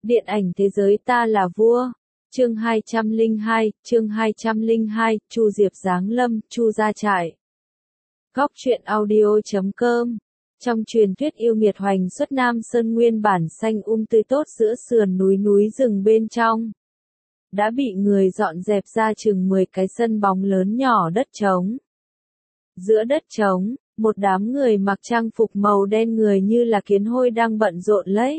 Điện ảnh thế giới ta là vua. Chương 202, Chu Diệp giáng lâm, Chu ra trại. Góc truyện audio.com. Trong truyền thuyết yêu nghiệt hoành xuất Nam Sơn nguyên bản xanh tươi tốt giữa sườn núi rừng bên trong, đã bị người dọn dẹp ra chừng 10 cái sân bóng lớn nhỏ đất trống. Giữa đất trống, một đám người mặc trang phục màu đen người như là kiến hôi đang bận rộn lấy.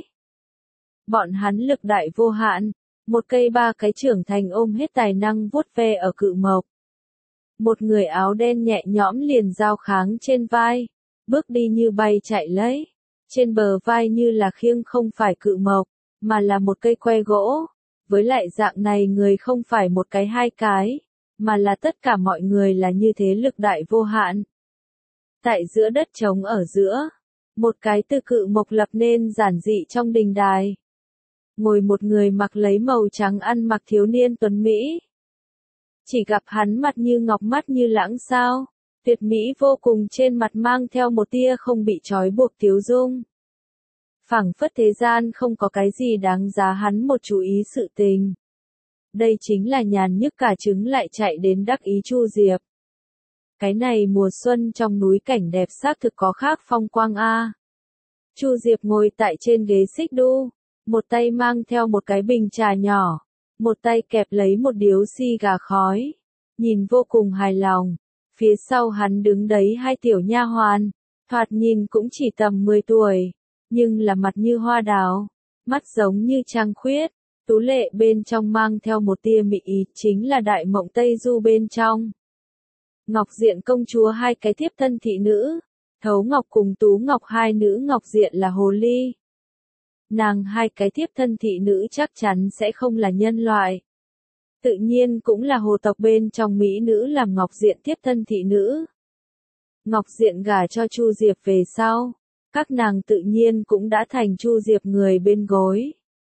Bọn hắn lực đại vô hạn, một cây ba cái trưởng thành ôm hết tài năng vuốt ve ở cự mộc. Một người áo đen nhẹ nhõm liền dao kháng trên vai, bước đi như bay chạy lấy. Trên bờ vai như là khiêng không phải cự mộc, mà là một cây que gỗ. Với lại dạng này người không phải một cái hai cái, mà là tất cả mọi người là như thế lực đại vô hạn. Tại giữa đất trống ở giữa, một cái từ cự mộc lập nên giản dị trong đình đài. Ngồi một người mặc lấy màu trắng ăn mặc thiếu niên tuấn Mỹ. Chỉ gặp hắn mặt như ngọc mắt như lãng sao, tuyệt mỹ vô cùng, trên mặt mang theo một tia không bị trói buộc tiếu dung. Phảng phất thế gian không có cái gì đáng giá hắn một chú ý sự tình. Đây chính là nhàn nhức cả trứng lại chạy đến đắc ý Chu Diệp. Cái này mùa xuân trong núi cảnh đẹp xác thực có khác phong quang a. Chu Diệp ngồi tại trên ghế xích đu, một tay mang theo một cái bình trà nhỏ, một tay kẹp lấy một điếu xì gà khói, nhìn vô cùng hài lòng. Phía sau hắn đứng đấy hai tiểu nha hoàn, thoạt nhìn cũng chỉ tầm 10 tuổi, nhưng là mặt như hoa đào, mắt giống như trăng khuyết, tú lệ bên trong mang theo một tia mị ý, chính là đại mộng Tây Du bên trong. Ngọc Diện công chúa hai cái thiếp thân thị nữ, Thấu Ngọc cùng Tú Ngọc hai nữ Ngọc Diện là hồ ly. Nàng hai cái thiếp thân thị nữ chắc chắn sẽ không là nhân loại. Tự nhiên cũng là hồ tộc bên trong mỹ nữ làm Ngọc Diện thiếp thân thị nữ. Ngọc Diện gả cho Chu Diệp về sau, các nàng tự nhiên cũng đã thành Chu Diệp người bên gối.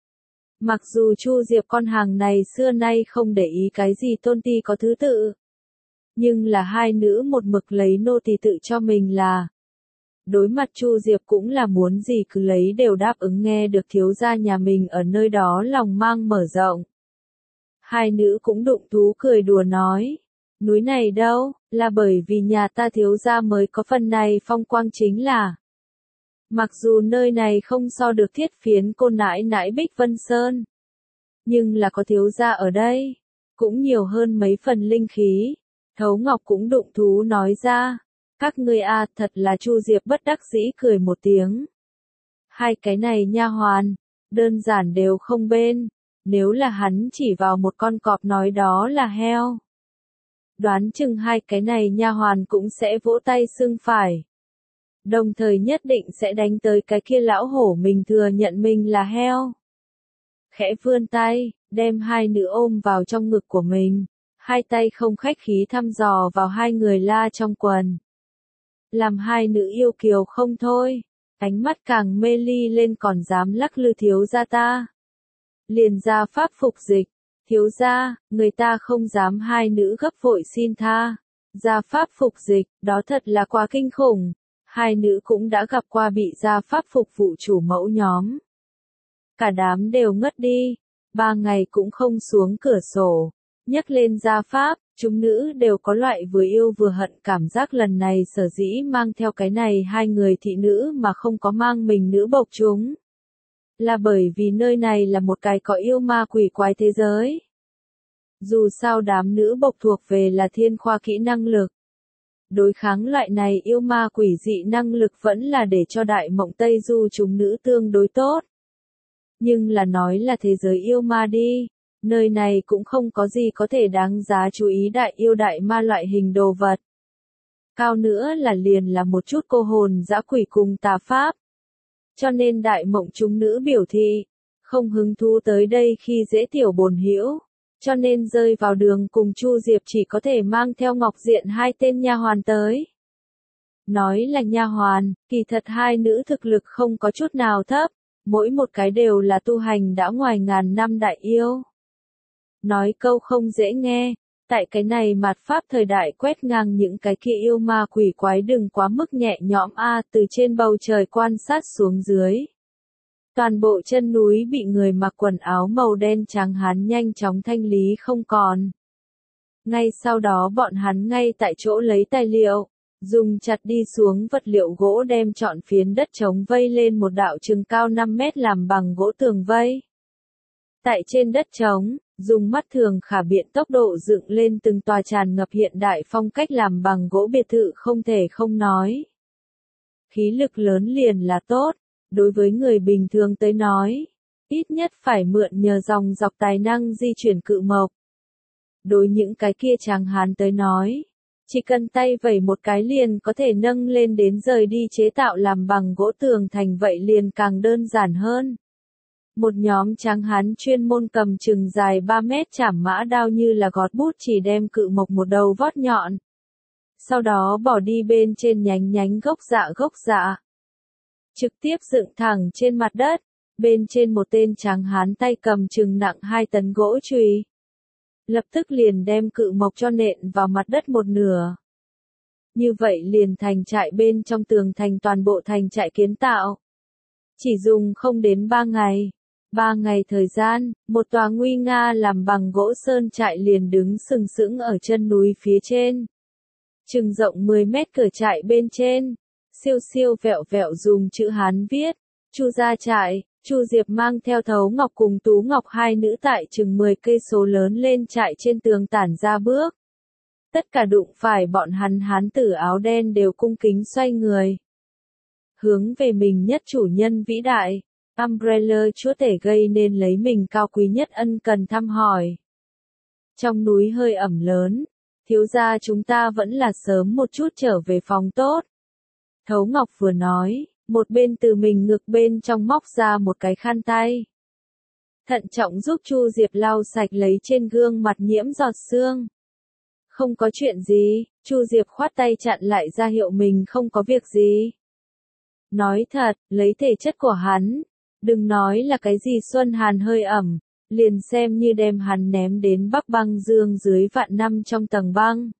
Mặc dù Chu Diệp con hàng này xưa nay không để ý cái gì tôn ti có thứ tự, nhưng là hai nữ một mực lấy nô tỳ tự cho mình là. Đối mặt Chu Diệp cũng là muốn gì cứ lấy đều đáp ứng, nghe được thiếu gia nhà mình ở nơi đó lòng mang mở rộng. Hai nữ cũng đụng thú cười đùa nói, núi này đâu, là bởi vì nhà ta thiếu gia mới có phần này phong quang chính là. Mặc dù nơi này không so được Thiết Phiến cô nãi nãi Bích Vân Sơn, nhưng là có thiếu gia ở đây, cũng nhiều hơn mấy phần linh khí. Thấu Ngọc cũng đụng thú nói ra, các ngươi a, thật là. Chu Diệp bất đắc dĩ cười một tiếng. Hai cái này nha hoàn, đơn giản đều không bên, nếu là hắn chỉ vào một con cọp nói đó là heo, đoán chừng hai cái này nha hoàn cũng sẽ vỗ tay xưng phải. Đồng thời nhất định sẽ đánh tới cái kia lão hổ mình thừa nhận mình là heo. Khẽ vươn tay, đem hai nữ ôm vào trong ngực của mình, hai tay không khách khí thăm dò vào hai người la trong quần. Làm hai nữ yêu kiều không thôi, ánh mắt càng mê ly lên, còn dám lắc lư thiếu gia ta. Liền ra pháp phục dịch, thiếu gia, người ta không dám. Hai nữ gấp vội xin tha. Ra pháp phục dịch, đó thật là quá kinh khủng. Hai nữ cũng đã gặp qua bị gia pháp phục vụ chủ mẫu nhóm. Cả đám đều ngất đi, 3 ngày cũng không xuống cửa sổ. Nhắc lên gia pháp, chúng nữ đều có loại vừa yêu vừa hận cảm giác. Lần này sở dĩ mang theo cái này hai người thị nữ mà không có mang mình nữ bộc chúng, là bởi vì nơi này là một cái có yêu ma quỷ quái thế giới. Dù sao đám nữ bộc thuộc về là thiên khoa kỹ năng lực. Đối kháng loại này yêu ma quỷ dị năng lực vẫn là để cho đại mộng Tây Du chúng nữ tương đối tốt. Nhưng là nói là thế giới yêu ma đi, nơi này cũng không có gì có thể đáng giá chú ý đại yêu đại ma loại hình đồ vật. Cao nữa là liền là một chút cô hồn dã quỷ cùng tà pháp. Cho nên đại mộng chúng nữ biểu thị, không hứng thú tới đây khi dễ tiểu bồn hữu. Cho nên rơi vào đường cùng Chu Diệp chỉ có thể mang theo Ngọc Diện hai tên nha hoàn tới. Nói là nha hoàn, kỳ thật hai nữ thực lực không có chút nào thấp, mỗi một cái đều là tu hành đã ngoài ngàn năm đại yêu. Nói câu không dễ nghe, tại cái này mạt pháp thời đại quét ngang những cái kia yêu ma quỷ quái đừng quá mức nhẹ nhõm a, từ trên bầu trời quan sát xuống dưới. Toàn bộ chân núi bị người mặc quần áo màu đen trắng hắn nhanh chóng thanh lý không còn. Ngay sau đó bọn hắn ngay tại chỗ lấy tài liệu, dùng chặt đi xuống vật liệu gỗ đem trọn phiến đất trống vây lên một đạo chừng cao 5 mét làm bằng gỗ tường vây. Tại trên đất trống, dùng mắt thường khả biện tốc độ dựng lên từng tòa tràn ngập hiện đại phong cách làm bằng gỗ biệt thự không thể không nói. Khí lực lớn liền là tốt, đối với người bình thường tới nói, ít nhất phải mượn nhờ dòng dọc tài năng di chuyển cự mộc. Đối những cái kia tráng hán tới nói, chỉ cần tay vẩy một cái liền có thể nâng lên đến rời đi chế tạo làm bằng gỗ tường thành vậy liền càng đơn giản hơn. Một nhóm tráng hán chuyên môn cầm chừng dài 3 mét chảm mã đao như là gọt bút chỉ đem cự mộc một đầu vót nhọn. Sau đó bỏ đi bên trên nhánh gốc dạ. Trực tiếp dựng thẳng trên mặt đất, bên trên một tên tráng hán tay cầm chừng nặng 2 tấn gỗ chùy. Lập tức liền đem cự mộc cho nện vào mặt đất một nửa. Như vậy liền thành trại bên trong tường thành toàn bộ thành trại kiến tạo. Chỉ dùng không đến 3 ngày. 3 ngày thời gian, một tòa nguy nga làm bằng gỗ sơn trại liền đứng sừng sững ở chân núi phía trên. Chừng rộng 10 mét cửa trại bên trên, siêu vẹo vẹo dùng chữ Hán viết, Chu gia trại. Chu Diệp mang theo Thấu Ngọc cùng Tú Ngọc hai nữ tại chừng 10 cây số lớn lên trại trên tường tản ra bước. Tất cả đụng phải bọn hắn hán tử áo đen đều cung kính xoay người. Hướng về mình nhất chủ nhân vĩ đại, Umbrella chúa tể gây nên lấy mình cao quý nhất ân cần thăm hỏi. Trong núi hơi ẩm lớn, thiếu gia chúng ta vẫn là sớm một chút trở về phòng tốt. Thấu Ngọc vừa nói, một bên từ mình ngực bên trong móc ra một cái khăn tay. Thận trọng giúp Chu Diệp lau sạch lấy trên gương mặt nhiễm giọt sương. Không có chuyện gì, Chu Diệp khoát tay chặn lại ra hiệu mình không có việc gì. Nói thật, lấy thể chất của hắn, đừng nói là cái gì xuân hàn hơi ẩm, liền xem như đem hắn ném đến Bắc băng dương dưới vạn năm trong tầng băng.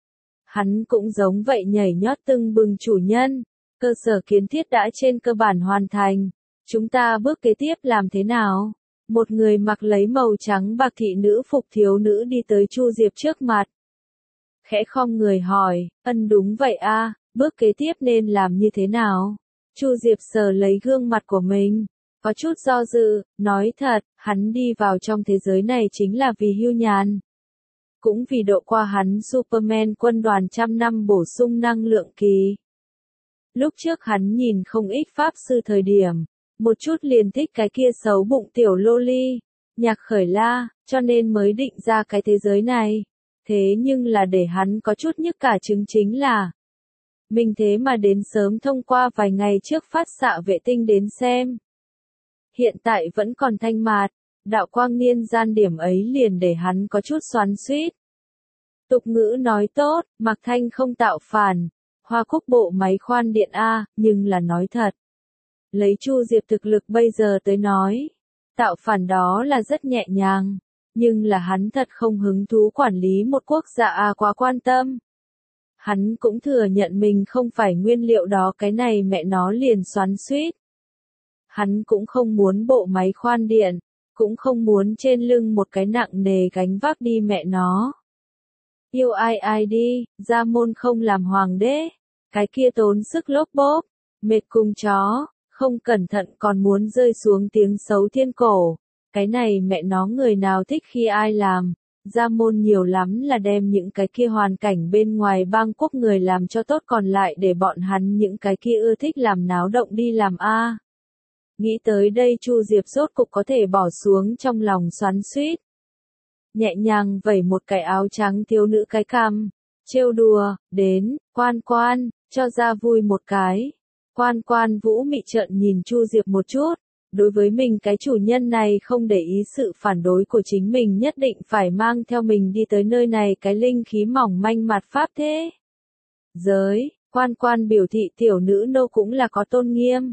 Hắn cũng giống vậy nhảy nhót tưng bừng chủ nhân. Cơ sở kiến thiết đã trên cơ bản hoàn thành. Chúng ta bước kế tiếp làm thế nào? Một người mặc lấy màu trắng bạc thị nữ phục thiếu nữ đi tới Chu Diệp trước mặt. Khẽ khom người hỏi, đúng vậy a, bước kế tiếp nên làm như thế nào? Chu Diệp sờ lấy gương mặt của mình, có chút do dự, nói thật, hắn đi vào trong thế giới này chính là vì hưu nhàn. Cũng vì độ qua hắn Superman quân đoàn trăm năm bổ sung năng lượng kỳ. Lúc trước hắn nhìn không ít pháp sư thời điểm, một chút liền thích cái kia xấu bụng tiểu loli, Nhạc Khởi La, cho nên mới định ra cái thế giới này. Thế nhưng là để hắn có chút nhức cả trứng chính là, mình thế mà đến sớm thông qua vài ngày trước phát xạ vệ tinh đến xem. Hiện tại vẫn còn thanh mạt, đạo quang niên gian điểm ấy liền để hắn có chút xoắn xuýt. Tục ngữ nói tốt, mặc thanh không tạo phản. Hoa Cúc bộ máy khoan điện A, nhưng là nói thật. Lấy Chu Diệp thực lực bây giờ tới nói, tạo phản đó là rất nhẹ nhàng, nhưng là hắn thật không hứng thú quản lý một quốc gia quá quan tâm. Hắn cũng thừa nhận mình không phải nguyên liệu đó cái này mẹ nó liền xoắn xuýt. Hắn cũng không muốn bộ máy khoan điện, cũng không muốn trên lưng một cái nặng nề gánh vác đi mẹ nó. Yêu ai đi, ra môn không làm hoàng đế. Cái kia tốn sức lốp bốp, mệt cùng chó, không cẩn thận còn muốn rơi xuống tiếng xấu thiên cổ. Cái này mẹ nó người nào thích khi ai làm, ra môn nhiều lắm là đem những cái kia hoàn cảnh bên ngoài bang quốc người làm cho tốt còn lại để bọn hắn những cái kia ưa thích làm náo động đi làm a. Nghĩ tới đây Chu Diệp rốt cục có thể bỏ xuống trong lòng xoắn xuýt. Nhẹ nhàng vẩy một cái áo trắng thiếu nữ cái cằm, trêu đùa, đến, quan, cho ra vui một cái. Quan Vũ mị trợn nhìn Chu Diệp một chút, đối với mình cái chủ nhân này không để ý sự phản đối của chính mình nhất định phải mang theo mình đi tới nơi này cái linh khí mỏng manh mặt pháp thế. Giới, quan biểu thị tiểu nữ nô cũng là có tôn nghiêm.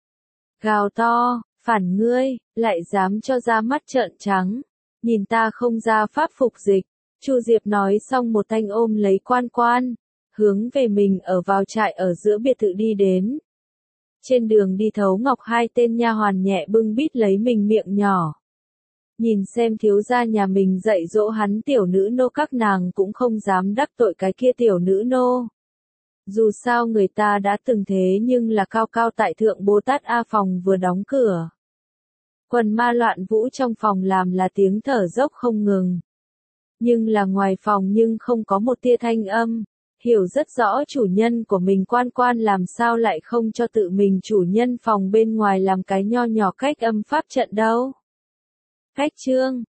Gào to, phản ngươi, lại dám cho ra mắt trợn trắng, nhìn ta không ra pháp phục dịch. Chu Diệp nói xong một thanh ôm lấy quan, hướng về mình ở vào trại ở giữa biệt thự đi đến. Trên đường đi Thấu Ngọc hai tên nha hoàn nhẹ bưng bít lấy mình miệng nhỏ. Nhìn xem thiếu gia nhà mình dạy dỗ hắn tiểu nữ nô các nàng cũng không dám đắc tội cái kia tiểu nữ nô. Dù sao người ta đã từng thế nhưng là cao cao tại thượng Bồ Tát A phòng vừa đóng cửa. Quần ma loạn vũ trong phòng làm là tiếng thở dốc không ngừng. Nhưng là ngoài phòng nhưng không có một tia thanh âm. Hiểu rất rõ chủ nhân của mình Quan Quan làm sao lại không cho tự mình chủ nhân phòng bên ngoài làm cái nho nhỏ cách âm pháp trận đâu. Khách trương,